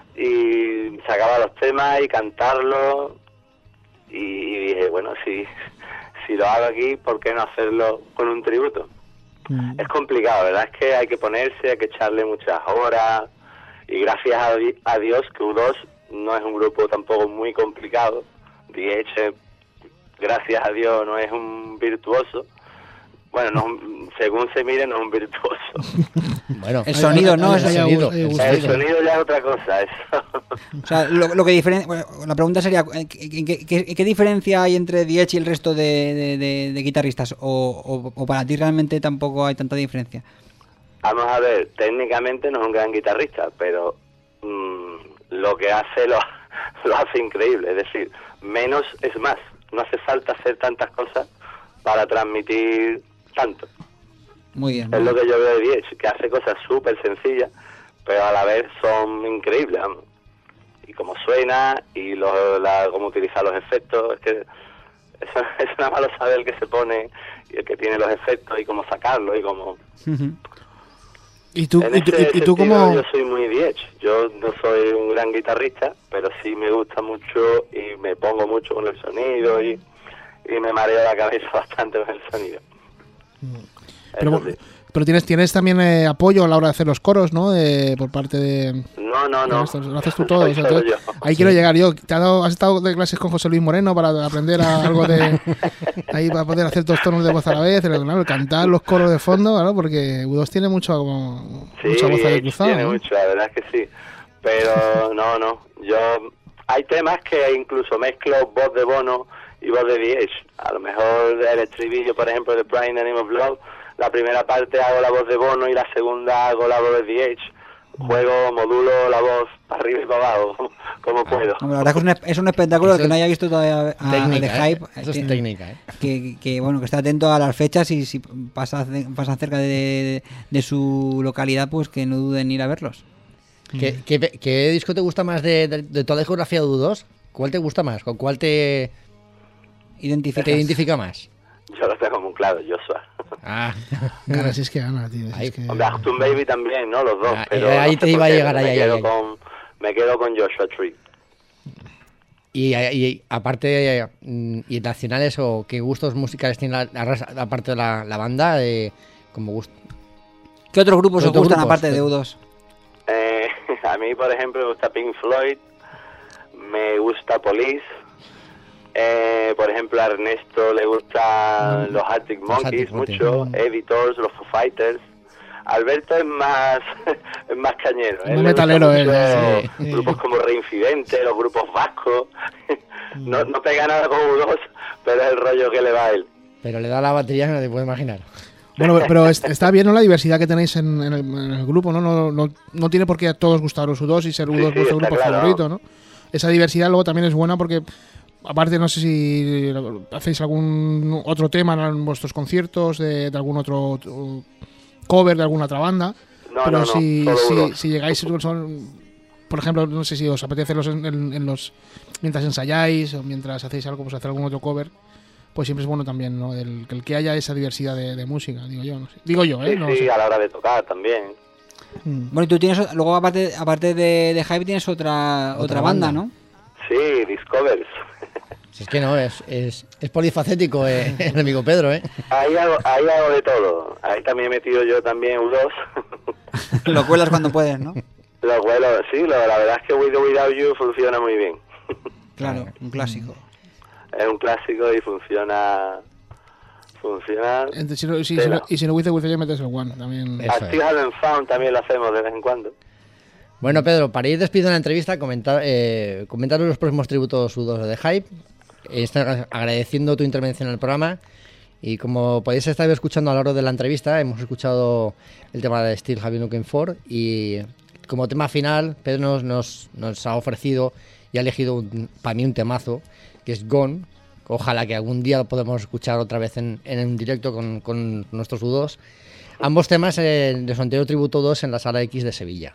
y sacaba los temas y cantarlos, y, y dije, bueno, si, si lo hago aquí, ¿por qué no hacerlo con un tributo? Mm. Es complicado, ¿verdad? Es que hay que ponerse, hay que echarle muchas horas, y gracias a, di- a Dios que U dos no es un grupo tampoco muy complicado. De hecho, gracias a Dios no es un virtuoso. Bueno, no, es un- según se mire no es un virtuoso. Bueno, El sonido, ¿no? Hay- Es hay- el hay- sonido, hay el gusto. El sonido ya es otra cosa, eso. O sea, lo, lo que diferen- bueno, la pregunta sería, ¿qué, qué- qué- qué diferencia hay entre D H y el resto de, de- de- de guitarristas? O, o- o para ti realmente tampoco hay tanta diferencia? Vamos a ver, técnicamente no es un gran guitarrista, pero mm, lo que hace lo, lo hace increíble. Es decir, menos es más. No hace falta hacer tantas cosas para transmitir tanto. Muy bien. Es lo que yo veo de D H, que hace cosas súper sencillas, pero a la vez son increíbles, vamos. Y cómo suena, y lo, la, cómo utilizar los efectos, es que eso, eso nada más lo sabe el que se pone, y el que tiene los efectos, y cómo sacarlos, y cómo... Ujú. ¿Y tú, En y tú, ese y- y sentido, tú cómo...? yo soy muy D H. Yo no soy un gran guitarrista, pero sí me gusta mucho y me pongo mucho con el sonido y, y me mareo la cabeza bastante con el sonido. Pero, Eso sí. pero tienes tienes también eh, apoyo a la hora de hacer los coros, ¿no? De, por parte de... No, no, no. Esto, lo haces tú todo. Soy o sea, solo tú- yo. ahí quiero llegar yo. ¿Te has, dado- has estado de clases con José Luis Moreno para aprender a- algo de... ahí para poder hacer dos tonos de voz a la vez, el, claro, el cantar los coros de fondo, claro, porque U dos tiene mucho, como, Sí, mucha voz ahí D H cruzada, tiene ¿no? mucho, la verdad es que sí. Pero no, no. Yo hay temas que incluso mezclo voz de Bono y voz de D H. A lo mejor el estribillo, por ejemplo, de Pride in the Name of Love, la primera parte hago la voz de Bono y la segunda hago la voz de D H. Juego, modulo la voz para arriba y para abajo, como puedo. No, la verdad que es un, es un espectáculo Eso que no haya visto todavía a, técnica, a The Hype. ¿eh? Eso es que, técnica, ¿eh? Que, que, bueno, que esté atento a las fechas y si pasa, pasa cerca de, de su localidad, pues que no duden en ir a verlos. ¿Qué, qué, qué disco te gusta más de, de, de toda la discografía de U dos? ¿Cuál te gusta más? ¿Con cuál te identifica, te identifica más? Yo lo tengo muy claro, Joshua. Ah, Claro, si es que gana, tío. si es que... Hombre, Achtung Baby también, ¿no? Los dos. Ah, pero ahí no te sé iba por a qué, llegar, me ahí, quedo ahí, ahí. con Me quedo con Joshua Tree. Y, y aparte, y nacionales o qué gustos musicales tiene la, la, aparte de la, la banda, eh, como gusto. ¿Qué otros grupos os otros gustan grupos? aparte de U dos? Eh, a mí, por ejemplo, me gusta Pink Floyd, me gusta Police, eh, por ejemplo, a Ernesto le gustan Mm. los Arctic Los Monkeys Arctic Monkeys. mucho, Mm. Editors, los Foo Fighters. Alberto es más es más cañero, Más él le metalero, gusta él, mucho sí. grupos como Reincidente, los grupos vascos. no, no pega nada con U dos, pero es el rollo que le va a él. Pero le da la batería que no te puedes imaginar. Bueno, pero es- está bien, ¿no? La diversidad que tenéis en, en el, en el grupo, ¿no? No, no no tiene por qué a todos gustaros U dos y ser U dos Sí, sí, vuestro está grupo claro. favorito, ¿no? Esa diversidad luego también es buena porque, aparte, no sé si hacéis algún otro tema en vuestros conciertos, de, de algún otro otro cover de alguna otra banda. No, pero no, no, si, solo si, U dos. si llegáis, son, por ejemplo, no sé si os apetece los, en, en- en los mientras ensayáis o mientras hacéis algo, pues hacer algún otro cover, pues siempre es bueno también, ¿no? El, el que haya esa diversidad de, de música, digo yo, no sé. Digo yo, ¿eh? Sí, No sí, sé. a la hora de tocar también. Mm. Bueno, y tú tienes, luego aparte, aparte de, de Hype tienes otra, otra, Otra banda, banda. ¿no? Sí, Discovers. Si es que no, es, es, es polifacético eh, el amigo Pedro, ¿eh? Ahí hago, ahí hago de todo. Ahí también he metido yo también U dos. Lo cuelas cuando puedes, ¿no? Lo bueno, sí, lo, la verdad es que With or Without You funciona muy bien. Claro, un clásico. Es un clásico y funciona... Funciona... Entonces, si no- si- si tela. no- y si no hubiese Wice, yo metes el One también. Eso Active es. Haven't Found también lo hacemos de vez en cuando. Bueno, Pedro, para ir despidiendo la entrevista, comentar, eh, comentaros los próximos tributos U dos de Hype, eh, está agradeciendo tu intervención en el programa. Y como podéis estar escuchando a lo largo de la entrevista, hemos escuchado el tema de Still Have You Looking For. Y como tema final, Pedro nos, nos, nos ha ofrecido y ha elegido un- para mí un temazo, que es Gone. Ojalá que algún día lo podamos escuchar otra vez en, en un directo con, con nuestros U dos. Ambos temas eh, de su anterior tributo dos en la Sala X de Sevilla.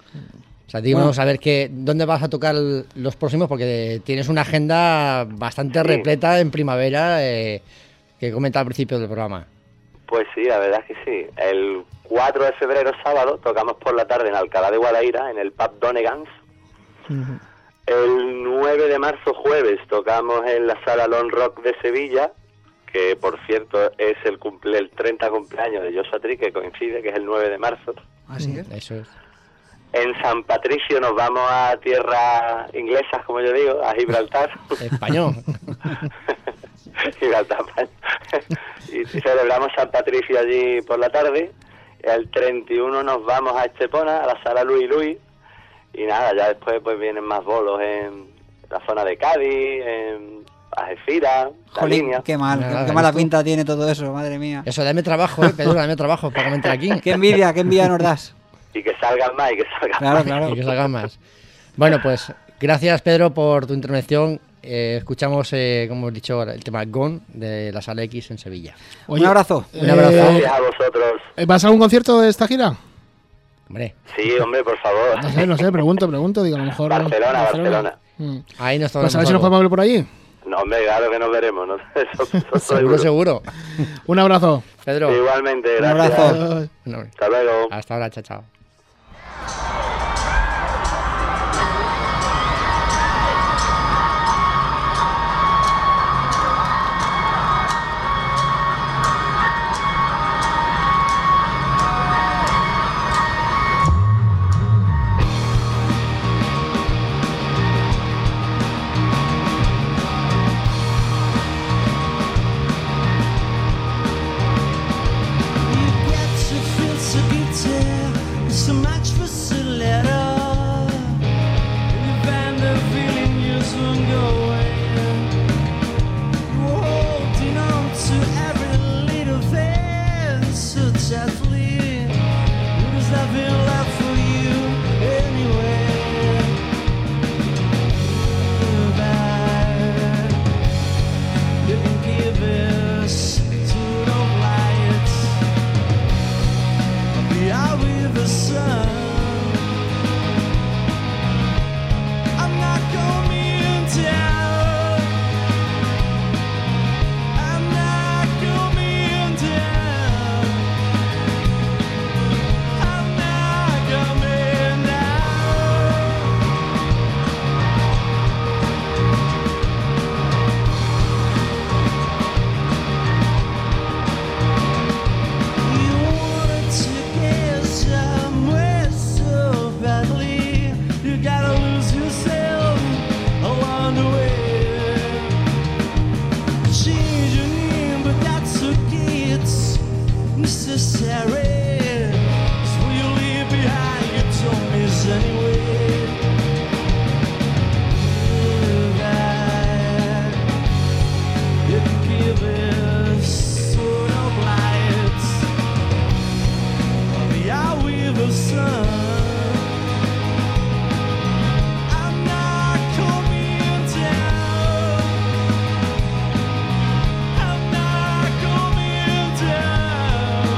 O sea, díganos Bueno. a ver que, dónde vas a tocar el- los próximos, porque tienes una agenda bastante Sí. repleta en primavera, eh, que comentaba al principio del programa. Pues sí, la verdad es que sí. El cuatro de febrero, sábado, tocamos por la tarde en Alcalá de Guadaira, en el pub Donegans. Ujú. El nueve de marzo, jueves, tocamos en la Sala Lone Rock de Sevilla, que por cierto es el cumple el treinta cumpleaños de Joshua Tree, que coincide, que es el nueve de marzo. Así es. Eso es. En San Patricio nos vamos a tierras inglesas, como yo digo, a Gibraltar. Español. Gibraltar. Y celebramos San Patricio allí por la tarde. El treinta y uno nos vamos a Estepona, a la Sala Luis Luis. Y nada, ya después pues vienen más bolos en la zona de Cádiz, en Algeciras, La Jolín, Línea. qué mal, Nada, qué mala ¿ves tú? pinta tiene todo eso, madre mía. Eso, dame trabajo, eh, Pedro, dame trabajo para comentar aquí. Qué envidia, qué envidia nos das. Y que salgan más, y que salgan Claro, más. claro. Y que salgan más. Bueno, pues gracias, Pedro, por tu intervención. Eh, escuchamos, eh, como hemos dicho, el tema Gone de la Sala X en Sevilla. Oye, Un abrazo. Un abrazo. Gracias a vosotros. eh, ¿Vas a algún concierto de esta gira? Hombre, Sí, hombre, por favor. No sé, no sé, pregunto, pregunto. Digo, a lo mejor. Barcelona, Barcelona. Mm. ahí nos Pues tomamos a ver si nos algo. podemos ver por allí. No, hombre, claro que nos veremos, ¿no? Eso, eso Seguro, seguro. Un abrazo. Pedro, Igualmente, Un gracias. abrazo. Adiós. no, Hasta luego. hasta ahora, chao, chao. You get to feel so guitar, with the sun. I'm not coming down. I'm not coming down. I'm not coming down. You want to get somewhere so badly, you gotta lose yourself along the way. Change your name, but that's okay, it's necessary. 'Cause what you leave behind, you don't miss anyway. That you can give us sort of light. Yeah, with the sun. I'm not coming down. I'm not coming down.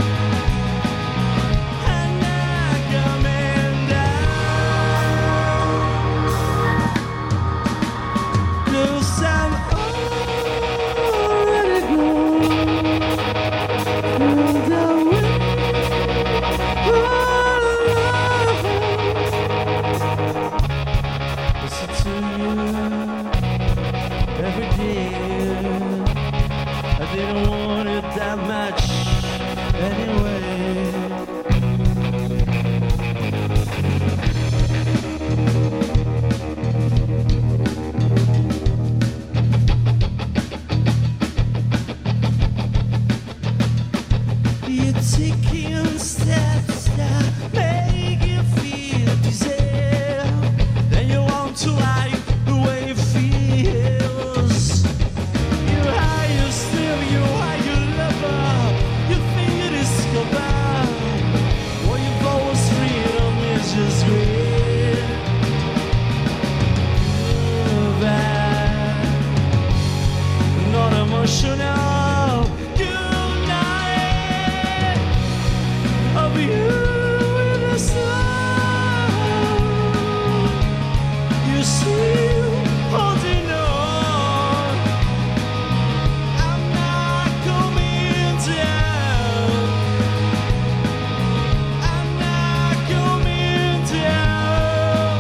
I'm not coming down. 'Cause I'm already gone. And I will listen to you every day. I didn't want it that much anyway. You're taking steps that make you feel desire. Then you want to like the way it feels. You higher still, you higher lover. You think you discover what you've always freedom is just great. Bad, not emotional. Good night. Of you in the sun. You still holding on. I'm not coming down. I'm not coming down.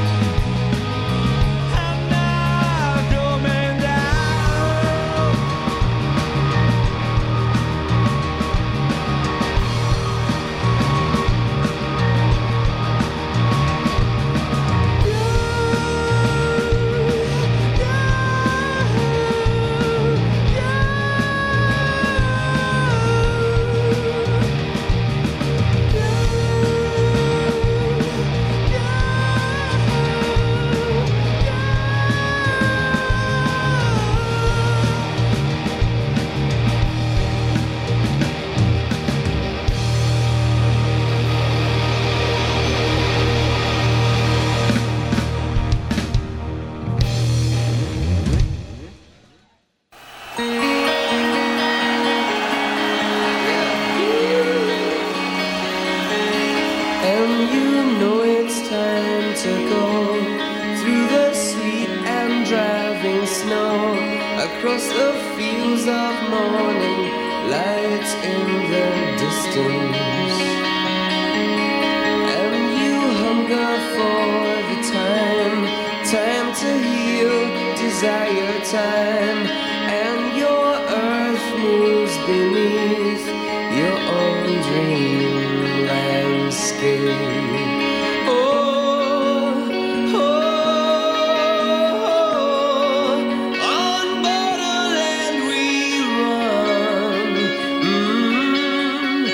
I'm not coming down. And you know it's time to go through the sweet and driving snow, across the fields of morning light in the distance. And you hunger for the time, time to heal, desire time, and your earth moves beneath your own dream landscape. Oh, oh, oh, on borderland we run. Mm,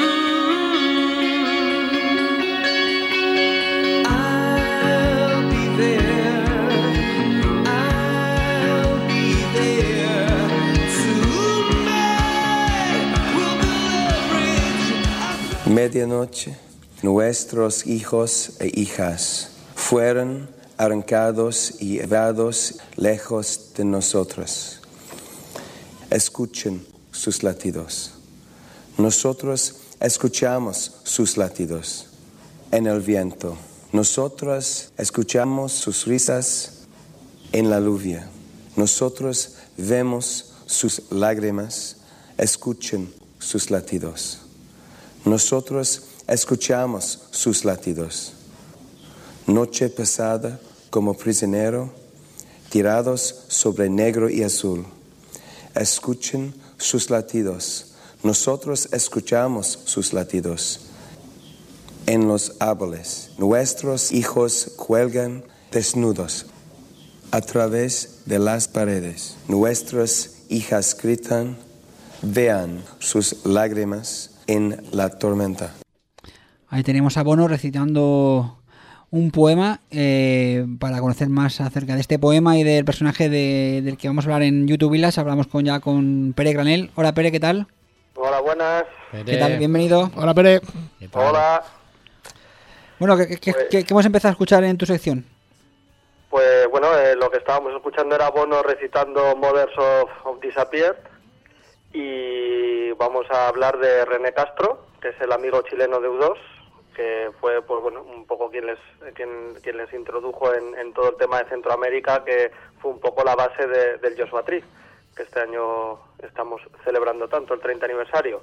mm. I'll be there. I'll be there. Tonight we'll build a bridge. Medianoche, nuestros hijos e hijas fueron arrancados y llevados lejos de nosotros. Escuchen sus latidos. Nosotros escuchamos sus latidos en el viento. Nosotros escuchamos sus risas en la lluvia. Nosotros vemos sus lágrimas, escuchen sus latidos. Nosotros escuchamos sus latidos. Noche pasada como prisionero, tirados sobre negro y azul. Escuchen sus latidos. Nosotros escuchamos sus latidos. En los árboles, nuestros hijos cuelgan desnudos a través de las paredes. Nuestras hijas gritan, vean sus lágrimas en la tormenta. Ahí tenemos a Bono recitando un poema. Eh, para conocer más acerca de este poema y del personaje de, del que vamos a hablar en YouTube Village, hablamos con, ya con Pere Granel. Hola Pere, ¿qué tal? Hola, buenas. Pere. ¿Qué tal? Bienvenido. Hola Pere. Hola. Bueno, ¿qué, qué, pues, qué, qué hemos empezado a escuchar en tu sección? Pues bueno, eh, lo que estábamos escuchando era Bono recitando Mothers of, of Disappeared, y vamos a hablar de René Castro, que es el amigo chileno de U dos, que fue pues bueno un poco quien les quien, quien les introdujo en, en todo el tema de Centroamérica, que fue un poco la base de, del Joshua Tree, que este año estamos celebrando tanto, el treinta aniversario.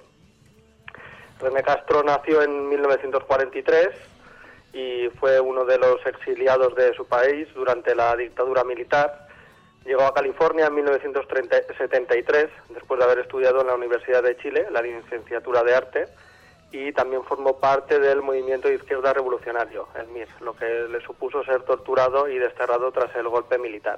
René Castro nació en mil novecientos cuarenta y tres y fue uno de los exiliados de su país durante la dictadura militar. Llegó a California en mil novecientos setenta y tres, después de haber estudiado en la Universidad de Chile, la licenciatura de arte, y también formó parte del movimiento de izquierda revolucionario, el M I R, lo que le supuso ser torturado y desterrado tras el golpe militar.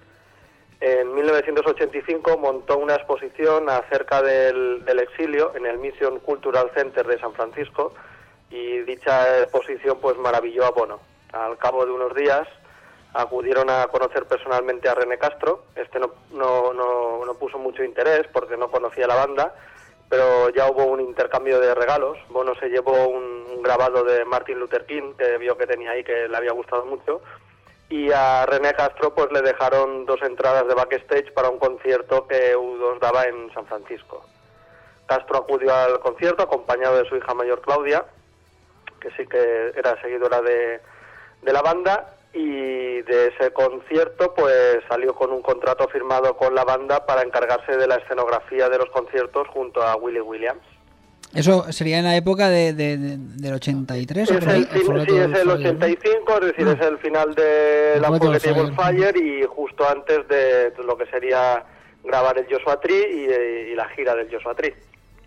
En mil novecientos ochenta y cinco montó una exposición acerca del, del exilio en el Mission Cultural Center de San Francisco, y dicha exposición pues maravilló a Bono. Al cabo de unos días acudieron a conocer personalmente a René Castro. Este no, no, no, no puso mucho interés porque no conocía la banda, pero ya hubo un intercambio de regalos. Bono se llevó un, un grabado de Martin Luther King, que vio que tenía ahí, que le había gustado mucho, y a René Castro pues le dejaron dos entradas de backstage para un concierto que U dos daba en San Francisco. Castro acudió al concierto acompañado de su hija mayor Claudia, que sí que era seguidora de, de la banda, y de ese concierto pues salió con un contrato firmado con la banda para encargarse de la escenografía de los conciertos junto a Willie Williams. ¿Eso sería en la época de, de, de, del ochenta y tres? Es el, sí, sí, es el ochenta y cinco, es decir, ah. es el final de la Unforgettable Fire y justo antes de lo que sería grabar el Joshua Tree y, y la gira del Joshua Tree.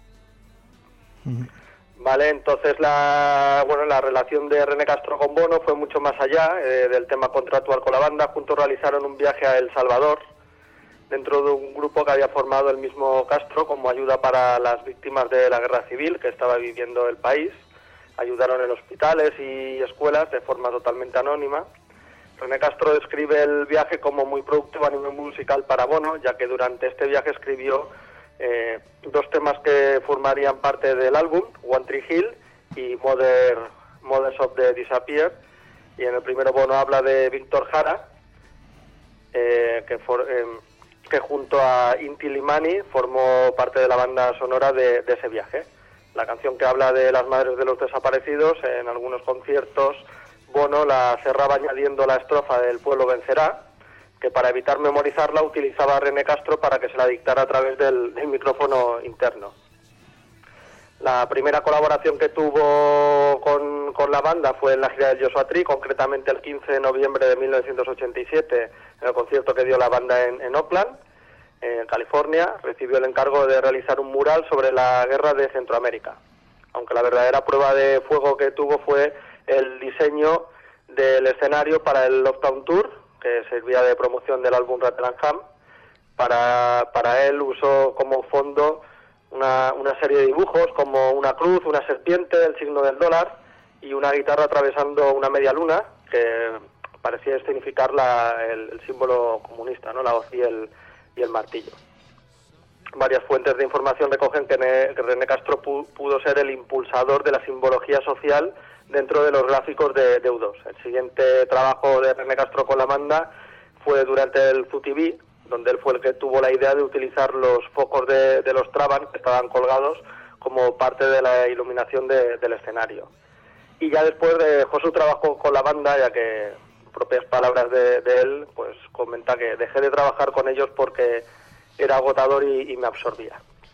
Uh-huh. Vale, entonces la bueno la relación de René Castro con Bono fue mucho más allá eh, del tema contractual con la banda. Juntos realizaron un viaje a El Salvador dentro de un grupo que había formado el mismo Castro como ayuda para las víctimas de la guerra civil que estaba viviendo el país. Ayudaron en hospitales y escuelas de forma totalmente anónima. René Castro describe el viaje como muy productivo a nivel musical para Bono, ya que durante este viaje escribió Eh, dos temas que formarían parte del álbum, One Tree Hill y Mother, Mothers of the Disappeared. Y en el primero Bono habla de Víctor Jara, eh, que, for, eh, que junto a Inti Illimani formó parte de la banda sonora de, de ese viaje. La canción que habla de las madres de los desaparecidos, en algunos conciertos Bono la cerraba añadiendo la estrofa del pueblo vencerá, que para evitar memorizarla utilizaba a René Castro para que se la dictara a través del, del micrófono interno. La primera colaboración que tuvo con, con la banda fue en la gira del Joshua Tree, concretamente el quince de noviembre de mil novecientos ochenta y siete, en el concierto que dio la banda en, en Oakland, en California. Recibió el encargo de realizar un mural sobre la guerra de Centroamérica, aunque la verdadera prueba de fuego que tuvo fue el diseño del escenario para el Lockdown Tour, que servía de promoción del álbum Rattle and Hum. Para, para él usó como fondo una, una serie de dibujos como una cruz, una serpiente, el signo del dólar y una guitarra atravesando una media luna que parecía significar la, el, el símbolo comunista, ¿no? La hoz y el, y el martillo. Varias fuentes de información recogen que, ne, que René Castro pu, pudo ser el impulsador de la simbología social dentro de los gráficos de, de U dos. El siguiente trabajo de René Castro con la banda fue durante el Zoo T V, donde él fue el que tuvo la idea de utilizar los focos de, de los Trabant que estaban colgados como parte de la iluminación de, del escenario. Y ya después dejó su trabajo con la banda, ya que, propias palabras de, de él, pues comenta que dejé de trabajar con ellos porque era agotador y, y me absorbía.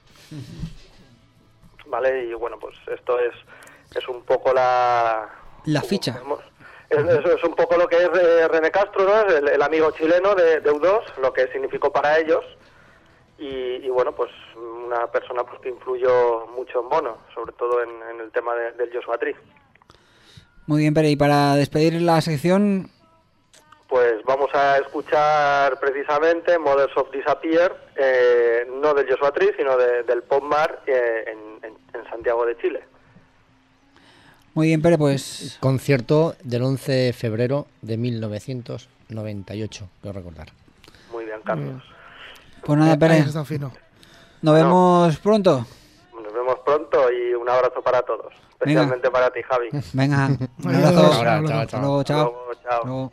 Vale, y bueno, pues esto es, es un poco la... La ficha. Es, es, es un poco lo que es eh, René Castro, ¿no? El, el amigo chileno de, de U dos, lo que significó para ellos. Y, y bueno, pues una persona pues que influyó mucho en Bono, sobre todo en, en el tema de, del Joshua Tree. Muy bien, Pere, y para despedir la sección... Pues vamos a escuchar precisamente Mothers of Disappear, eh, no del Joshua Tree, sino de, del Pop Mar eh, en, en, en Santiago de Chile. Muy bien, Pere, pues... Concierto del once de febrero de mil novecientos noventa y ocho, quiero recordar. Muy bien, Carlos. Pues nada, Pere. Está fino. Nos vemos pronto. Nos vemos pronto y un abrazo para todos. Especialmente Venga. para ti, Javi. Venga, un abrazo. Ahora, chao, chao. Hasta luego, chao. Hasta luego, chao. Hasta luego.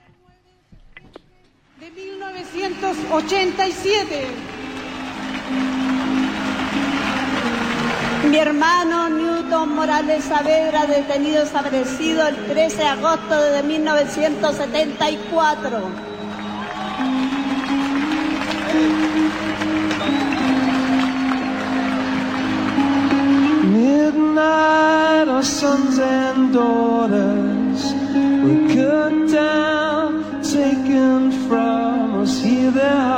De mil novecientos ochenta y siete. Mi hermano Newton Morales Saavedra, detenido desaparecido el trece de agosto de mil novecientos setenta y cuatro. Midnight, our sons and daughters were cut down, taken from us. Here their